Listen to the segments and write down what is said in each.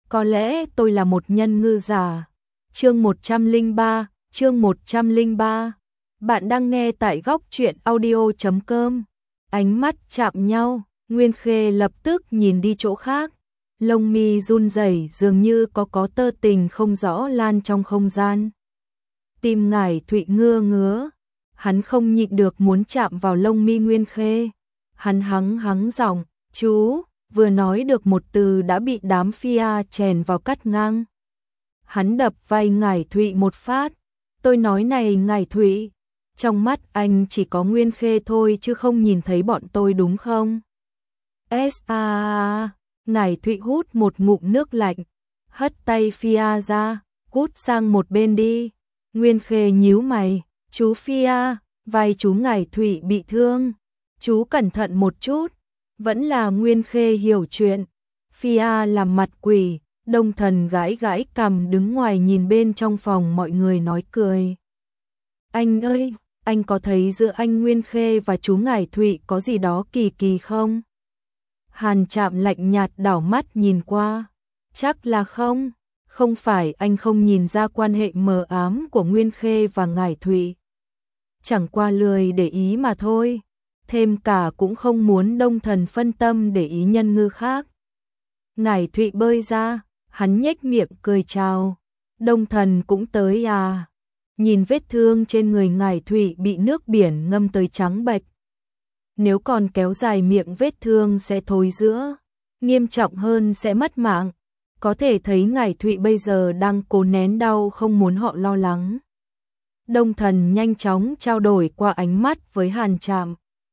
Có lẽ tôi là một nhân ngư giả. Chương 103. Bạn đang nghe tại góc truyện audio.com. Ánh mắt chạm nhau, Nguyên Khê lập tức nhìn đi chỗ khác. Lông mi run rẩy dường như có tơ tình không rõ lan trong không gian. Tim Ngải Thụy ngứa, hắn không nhịn được muốn chạm vào lông mi Nguyên Khê. Hắn hắng giọng, chú, vừa nói được một từ đã bị đám Fia chèn vào cắt ngang. Hắn đập vai Ngải Thụy một phát. Tôi nói này Ngải Thụy, trong mắt anh chỉ có Nguyên Khê thôi chứ không nhìn thấy bọn tôi đúng không? Ngải Thụy hút một ngụm nước lạnh, hất tay Fia ra, cút sang một bên đi. Nguyên Khê nhíu mày, chú Fia, vai chú Ngải Thụy bị thương, chú cẩn thận một chút. Vẫn là Nguyên Khê hiểu chuyện. Fia làm mặt quỷ, Đông Thần gãi cằm đứng ngoài nhìn bên trong phòng mọi người nói cười. Anh ơi, anh có thấy giữa anh Nguyên Khê và chú Ngải Thụy có gì đó kỳ không? Hàn Trạm lạnh nhạt đảo mắt nhìn qua. Chắc là không. Không phải anh không nhìn ra quan hệ mờ ám của Nguyên Khê và Ngải Thụy. Chẳng qua lười để ý mà thôi. Thêm cả cũng không muốn Đông Thần phân tâm để ý nhân ngư khác. Ngải Thụy bơi ra, hắn nhếch miệng cười chào. Đông Thần cũng tới à? Nhìn vết thương trên người Ngải Thụy bị nước biển ngâm tới trắng bệch. Nếu còn kéo dài miệng vết thương sẽ thối rữa, nghiêm trọng hơn sẽ mất mạng. Có thể thấy Ngải Thụy bây giờ đang cố nén đau không muốn họ lo lắng. Đông Thần nhanh chóng trao đổi qua ánh mắt với Hàn Trạm.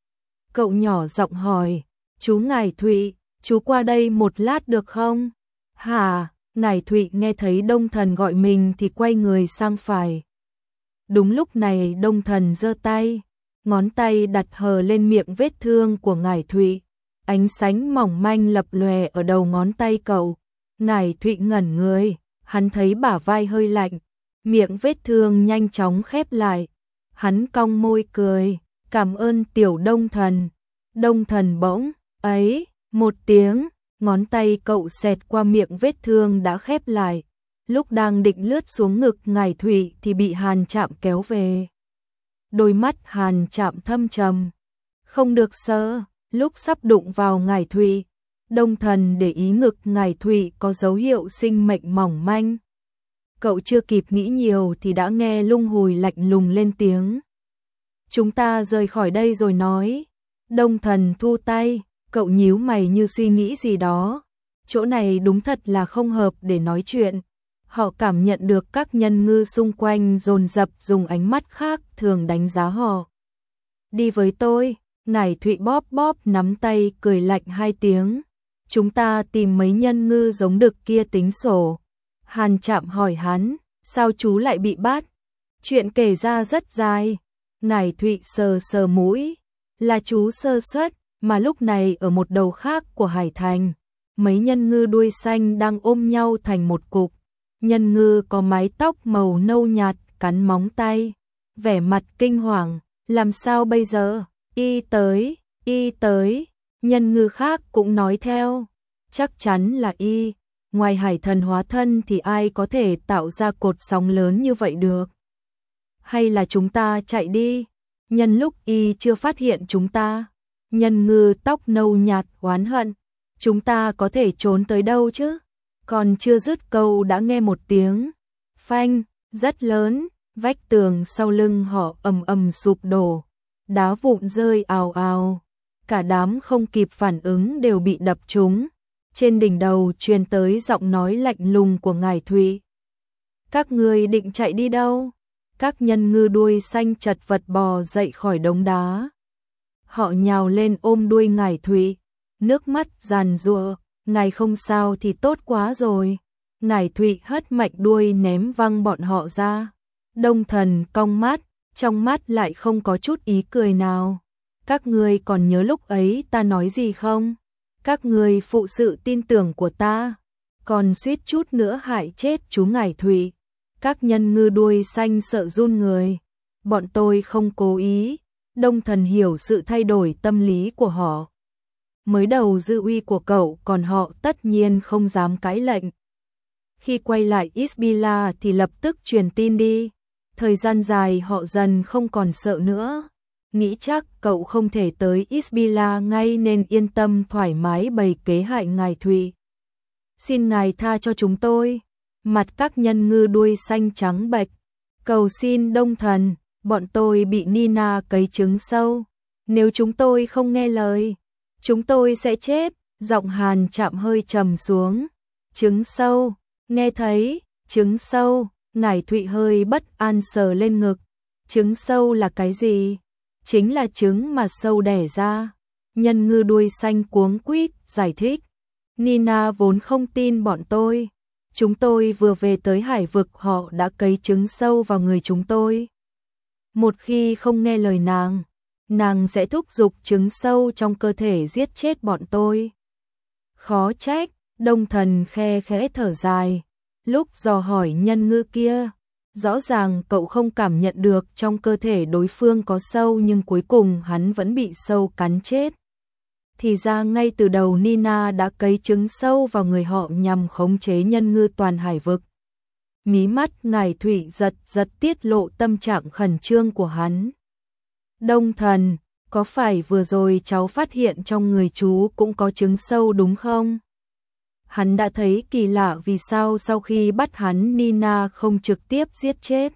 Cậu nhỏ giọng hỏi, chú Ngải Thụy, chú qua đây một lát được không? Hả? Ngải Thụy nghe thấy Đông Thần gọi mình thì quay người sang phải. Đúng lúc này Đông Thần giơ tay, ngón tay đặt hờ lên miệng vết thương của Ngải Thụy. Ánh sáng mỏng manh lập lòe ở đầu ngón tay cậu. Ngải Thụy ngẩn người, hắn thấy bả vai hơi lạnh, miệng vết thương nhanh chóng khép lại. Hắn cong môi cười, cảm ơn tiểu Đông Thần. Đông Thần bỗng, ấy, một tiếng, ngón tay cậu xẹt qua miệng vết thương đã khép lại. Lúc đang định lướt xuống ngực Ngải Thụy thì bị Hàn Trạm kéo về. Đôi mắt Hàn Trạm thâm trầm. Không được sơ, lúc sắp đụng vào Ngải Thụy, Đông Thần để ý ngực Ngải Thụy có dấu hiệu sinh mệnh mỏng manh. Cậu chưa kịp nghĩ nhiều thì đã nghe Lung Hùi lạnh lùng lên tiếng. Chúng ta rời khỏi đây rồi nói. Đông Thần thu tay, cậu nhíu mày như suy nghĩ gì đó. Chỗ này đúng thật là không hợp để nói chuyện. Họ cảm nhận được các nhân ngư xung quanh dồn dập dùng ánh mắt khác thường đánh giá họ. Đi với tôi, Ngải Thụy bóp nắm tay cười lạnh hai tiếng. Chúng ta tìm mấy nhân ngư giống đực kia tính sổ. Hàn Trạm hỏi hắn, sao chú lại bị bắt? Chuyện kể ra rất dài. Ngải Thụy sờ mũi, là chú sơ suất, mà lúc này ở một đầu khác của hải thành, mấy nhân ngư đuôi xanh đang ôm nhau thành một cục. Nhân ngư có mái tóc màu nâu nhạt, cắn móng tay, vẻ mặt kinh hoàng, làm sao bây giờ? Y tới, nhân ngư khác cũng nói theo, chắc chắn là Y, ngoài hải thần hóa thân thì ai có thể tạo ra cột sóng lớn như vậy được? Hay là chúng ta chạy đi, nhân lúc Y chưa phát hiện chúng ta? Nhân ngư tóc nâu nhạt oán hận, chúng ta có thể trốn tới đâu chứ? Còn chưa dứt câu đã nghe một tiếng phanh rất lớn, vách tường sau lưng họ ầm sụp đổ, đá vụn rơi ào ào, cả đám không kịp phản ứng đều bị đập trúng. Trên đỉnh đầu truyền tới giọng nói lạnh lùng của Ngải Thụy. Các người định chạy đi đâu? Các nhân ngư đuôi xanh chật vật bò dậy khỏi đống đá. Họ nhào lên ôm đuôi Ngải Thụy, nước mắt giàn giụa. Ngài không sao thì tốt quá rồi. Ngải Thụy hất mạnh đuôi ném văng bọn họ ra. Đông Thần cong mắt, trong mắt lại không có chút ý cười nào. Các ngươi còn nhớ lúc ấy ta nói gì không? Các ngươi phụ sự tin tưởng của ta, còn suýt chút nữa hại chết chú Ngải Thụy. Các nhân ngư đuôi xanh sợ run người. Bọn tôi không cố ý. Đông Thần hiểu sự thay đổi tâm lý của họ. Mới đầu dư uy của cậu, còn họ tất nhiên không dám cãi lệnh. Khi quay lại Isbila thì lập tức truyền tin đi. Thời gian dài họ dần không còn sợ nữa. Nghĩ chắc cậu không thể tới Isbila ngay nên yên tâm thoải mái bày kế hại ngài Thụy. Xin ngài tha cho chúng tôi. Mặt các nhân ngư đuôi xanh trắng bệch. Cầu xin Đông Thần, bọn tôi bị Nina cấy trứng sâu. Nếu chúng tôi không nghe lời, chúng tôi sẽ chết. Giọng Hàn Trạm hơi trầm xuống. Trứng sâu, nghe thấy, trứng sâu, ngải Thụy hơi bất an sờ lên ngực. Trứng sâu là cái gì? Chính là trứng mà sâu đẻ ra. Nhân ngư đuôi xanh cuống quýt giải thích. Nina vốn không tin bọn tôi. Chúng tôi vừa về tới hải vực họ đã cấy trứng sâu vào người chúng tôi. Một khi không nghe lời nàng sẽ thúc giục trứng sâu trong cơ thể giết chết bọn tôi. Khó trách, Đông Thần khe khẽ thở dài. Lúc dò hỏi nhân ngư kia, rõ ràng cậu không cảm nhận được trong cơ thể đối phương có sâu nhưng cuối cùng hắn vẫn bị sâu cắn chết. Thì ra ngay từ đầu Nina đã cấy trứng sâu vào người họ nhằm khống chế nhân ngư toàn hải vực. Mí mắt ngải Thụy giật giật tiết lộ tâm trạng khẩn trương của hắn. Đông Thần, có phải vừa rồi cháu phát hiện trong người chú cũng có trứng sâu đúng không? Hắn đã thấy kỳ lạ vì sao sau khi bắt hắn Nina không trực tiếp giết chết.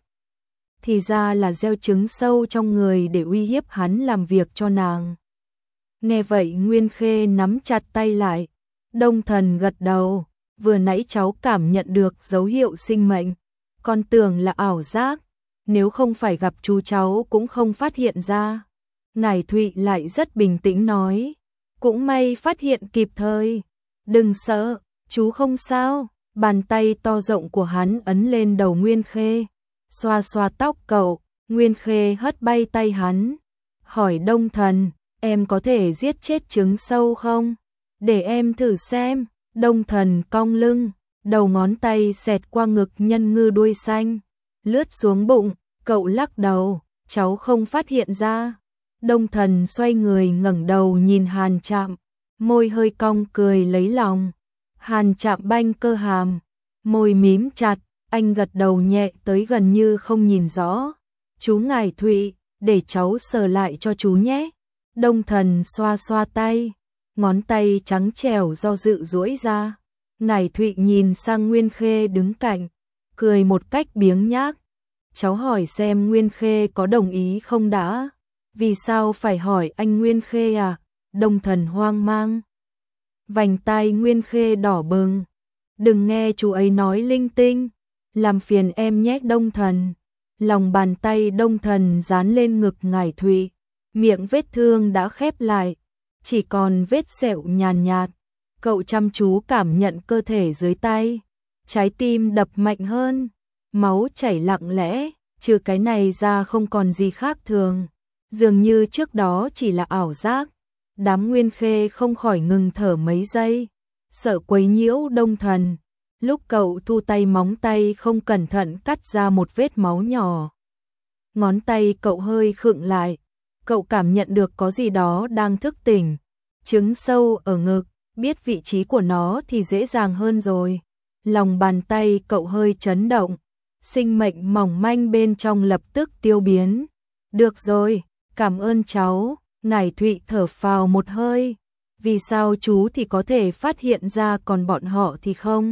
Thì ra là gieo trứng sâu trong người để uy hiếp hắn làm việc cho nàng. Nghe vậy Nguyên Khê nắm chặt tay lại. Đông Thần gật đầu. Vừa nãy cháu cảm nhận được dấu hiệu sinh mệnh. Con tưởng là ảo giác. Nếu không phải gặp chú cháu cũng không phát hiện ra. Ngải Thụy lại rất bình tĩnh nói. Cũng may phát hiện kịp thời. Đừng sợ, chú không sao. Bàn tay to rộng của hắn ấn lên đầu Nguyên Khê. Xoa xoa tóc cậu. Nguyên Khê hất bay tay hắn. Hỏi Đông Thần, em có thể giết chết trứng sâu không? Để em thử xem. Đông Thần cong lưng. Đầu ngón tay xẹt qua ngực nhân ngư đuôi xanh. Lướt xuống bụng. Cậu lắc đầu. Cháu không phát hiện ra. Đông Thần xoay người ngẩng đầu nhìn Hàn Trạm. Môi hơi cong cười lấy lòng. Hàn Trạm banh cơ hàm. Môi mím chặt. Anh gật đầu nhẹ tới gần như không nhìn rõ. Chú ngải Thụy, để cháu sờ lại cho chú nhé. Đông Thần xoa xoa tay. Ngón tay trắng trẻo do dự duỗi ra. Ngải Thụy nhìn sang Nguyên Khê đứng cạnh. Cười một cách biếng nhác. Cháu hỏi xem Nguyên Khê có đồng ý không đã? Vì sao phải hỏi anh Nguyên Khê à? Đông Thần hoang mang. Vành tai Nguyên Khê đỏ bừng. Đừng nghe chú ấy nói linh tinh. Làm phiền em nhé Đông Thần. Lòng bàn tay Đông Thần dán lên ngực ngải Thụy. Miệng vết thương đã khép lại. Chỉ còn vết sẹo nhàn nhạt. Cậu chăm chú cảm nhận cơ thể dưới tay. Trái tim đập mạnh hơn. Máu chảy lặng lẽ. Trừ cái này ra không còn gì khác thường. Dường như trước đó chỉ là ảo giác. Đám Nguyên Khê không khỏi ngừng thở mấy giây. Sợ quấy nhiễu Đông Thần. Lúc cậu thu tay móng tay không cẩn thận cắt ra một vết máu nhỏ. Ngón tay cậu hơi khựng lại. Cậu cảm nhận được có gì đó đang thức tỉnh. Trứng sâu ở ngực, biết vị trí của nó thì dễ dàng hơn rồi. Lòng bàn tay cậu hơi chấn động. Sinh mệnh mỏng manh bên trong lập tức tiêu biến. Được rồi, cảm ơn cháu. Ngải Thụy thở phào một hơi. Vì sao chú thì có thể phát hiện ra còn bọn họ thì không?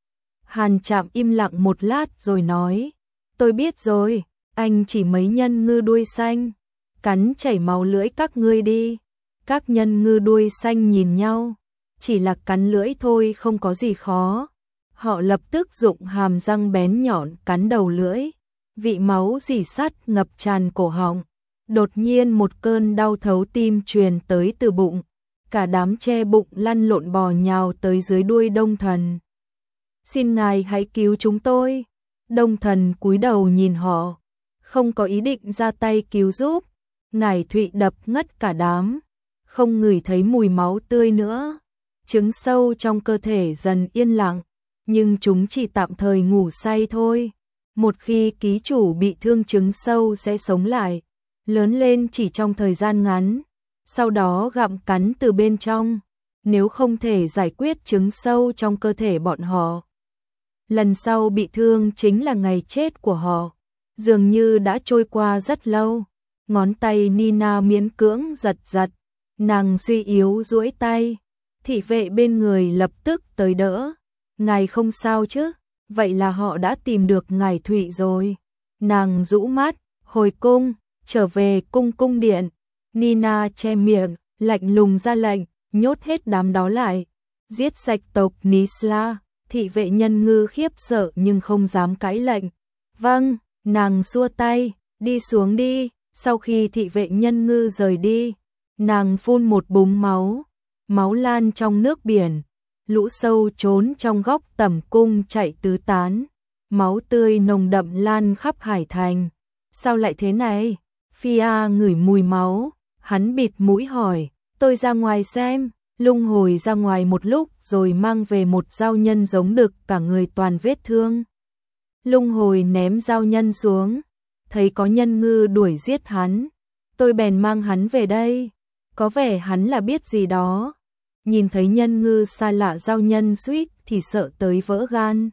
Hàn Trạm im lặng một lát rồi nói. Tôi biết rồi, anh chỉ mấy nhân ngư đuôi xanh. Cắn chảy máu lưỡi các ngươi đi. Các nhân ngư đuôi xanh nhìn nhau. Chỉ là cắn lưỡi thôi không có gì khó. Họ lập tức dụng hàm răng bén nhọn cắn đầu lưỡi. Vị máu rỉ sắt ngập tràn cổ họng. Đột nhiên một cơn đau thấu tim truyền tới từ bụng. Cả đám che bụng lăn lộn bò nhào tới dưới đuôi Đông Thần. Xin ngài hãy cứu chúng tôi. Đông Thần cúi đầu nhìn họ. Không có ý định ra tay cứu giúp. Ngải Thụy đập ngất cả đám. Không ngửi thấy mùi máu tươi nữa. Trứng sâu trong cơ thể dần yên lặng. Nhưng chúng chỉ tạm thời ngủ say thôi. Một khi ký chủ bị thương trứng sâu sẽ sống lại. Lớn lên chỉ trong thời gian ngắn. Sau đó gặm cắn từ bên trong. Nếu không thể giải quyết trứng sâu trong cơ thể bọn họ, Lần sau bị thương chính là ngày chết của họ. Dường như đã trôi qua rất lâu. Ngón tay Nina miễn cưỡng giật giật. Nàng suy yếu duỗi tay. Thị vệ bên người lập tức tới đỡ. Ngài không sao chứ? Vậy là họ đã tìm được ngài Thụy rồi. Nàng rũ mắt, hồi cung, trở về cung điện. Nina che miệng, lạnh lùng ra lệnh, nhốt hết đám đó lại. Giết sạch tộc Nisla. Thị vệ Nhân Ngư khiếp sợ nhưng không dám cãi lệnh. Vâng, nàng xua tay, đi xuống đi. Sau khi thị vệ Nhân Ngư rời đi, nàng phun một búng máu. Máu lan trong nước biển. Lũ sâu trốn trong góc tẩm cung chạy tứ tán. Máu tươi nồng đậm lan khắp hải thành. Sao lại thế này? Fia ngửi mùi máu. Hắn bịt mũi hỏi, tôi ra ngoài xem. Lung Hồi ra ngoài một lúc rồi mang về một dao nhân giống đực, cả người toàn vết thương. Lung Hồi ném dao nhân xuống, thấy có Nhân Ngư đuổi giết hắn. Tôi bèn mang hắn về đây. Có vẻ hắn là biết gì đó. Nhìn thấy Nhân Ngư xa lạ dao nhân suýt thì sợ tới vỡ gan.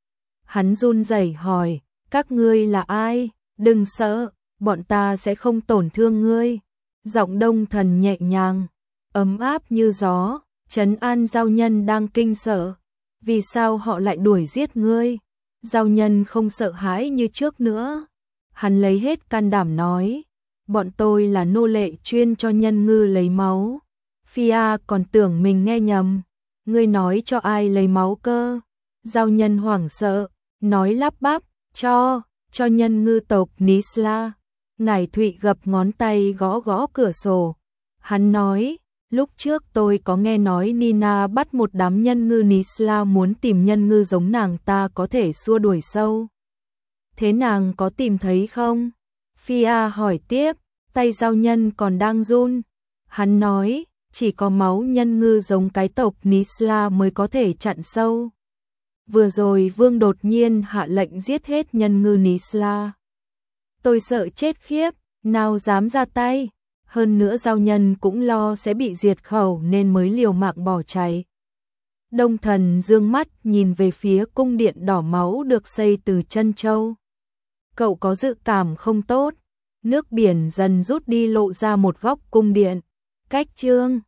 Hắn run rẩy hỏi, các ngươi là ai? Đừng sợ, bọn ta sẽ không tổn thương ngươi. Giọng Đông Thần nhẹ nhàng, ấm áp như gió, trấn an giao nhân đang kinh sợ. Vì sao họ lại đuổi giết ngươi? Giao nhân không sợ hãi như trước nữa. Hắn lấy hết can đảm nói, bọn tôi là nô lệ chuyên cho Nhân Ngư lấy máu. Fia còn tưởng mình nghe nhầm. Ngươi nói cho ai lấy máu cơ? Giao nhân hoảng sợ, nói lắp bắp, cho Nhân Ngư tộc Nisla. Ngải Thụy gập ngón tay gõ gõ cửa sổ. Hắn nói, lúc trước tôi có nghe nói Nina bắt một đám Nhân Ngư Nisla muốn tìm Nhân Ngư giống nàng ta có thể xua đuổi sâu. Thế nàng có tìm thấy không? Fia hỏi tiếp, tay giao nhân còn đang run. Hắn nói, chỉ có máu Nhân Ngư giống cái tộc Nisla mới có thể chặn sâu. Vừa rồi Vương đột nhiên hạ lệnh giết hết Nhân Ngư Nisla. Tôi sợ chết khiếp, nào dám ra tay. Hơn nữa giao nhân cũng lo sẽ bị diệt khẩu nên mới liều mạng bỏ chạy. Đông Thần dương mắt nhìn về phía cung điện đỏ máu được xây từ chân châu. Cậu có dự cảm không tốt. Nước biển dần rút đi lộ ra một góc cung điện. Cách chương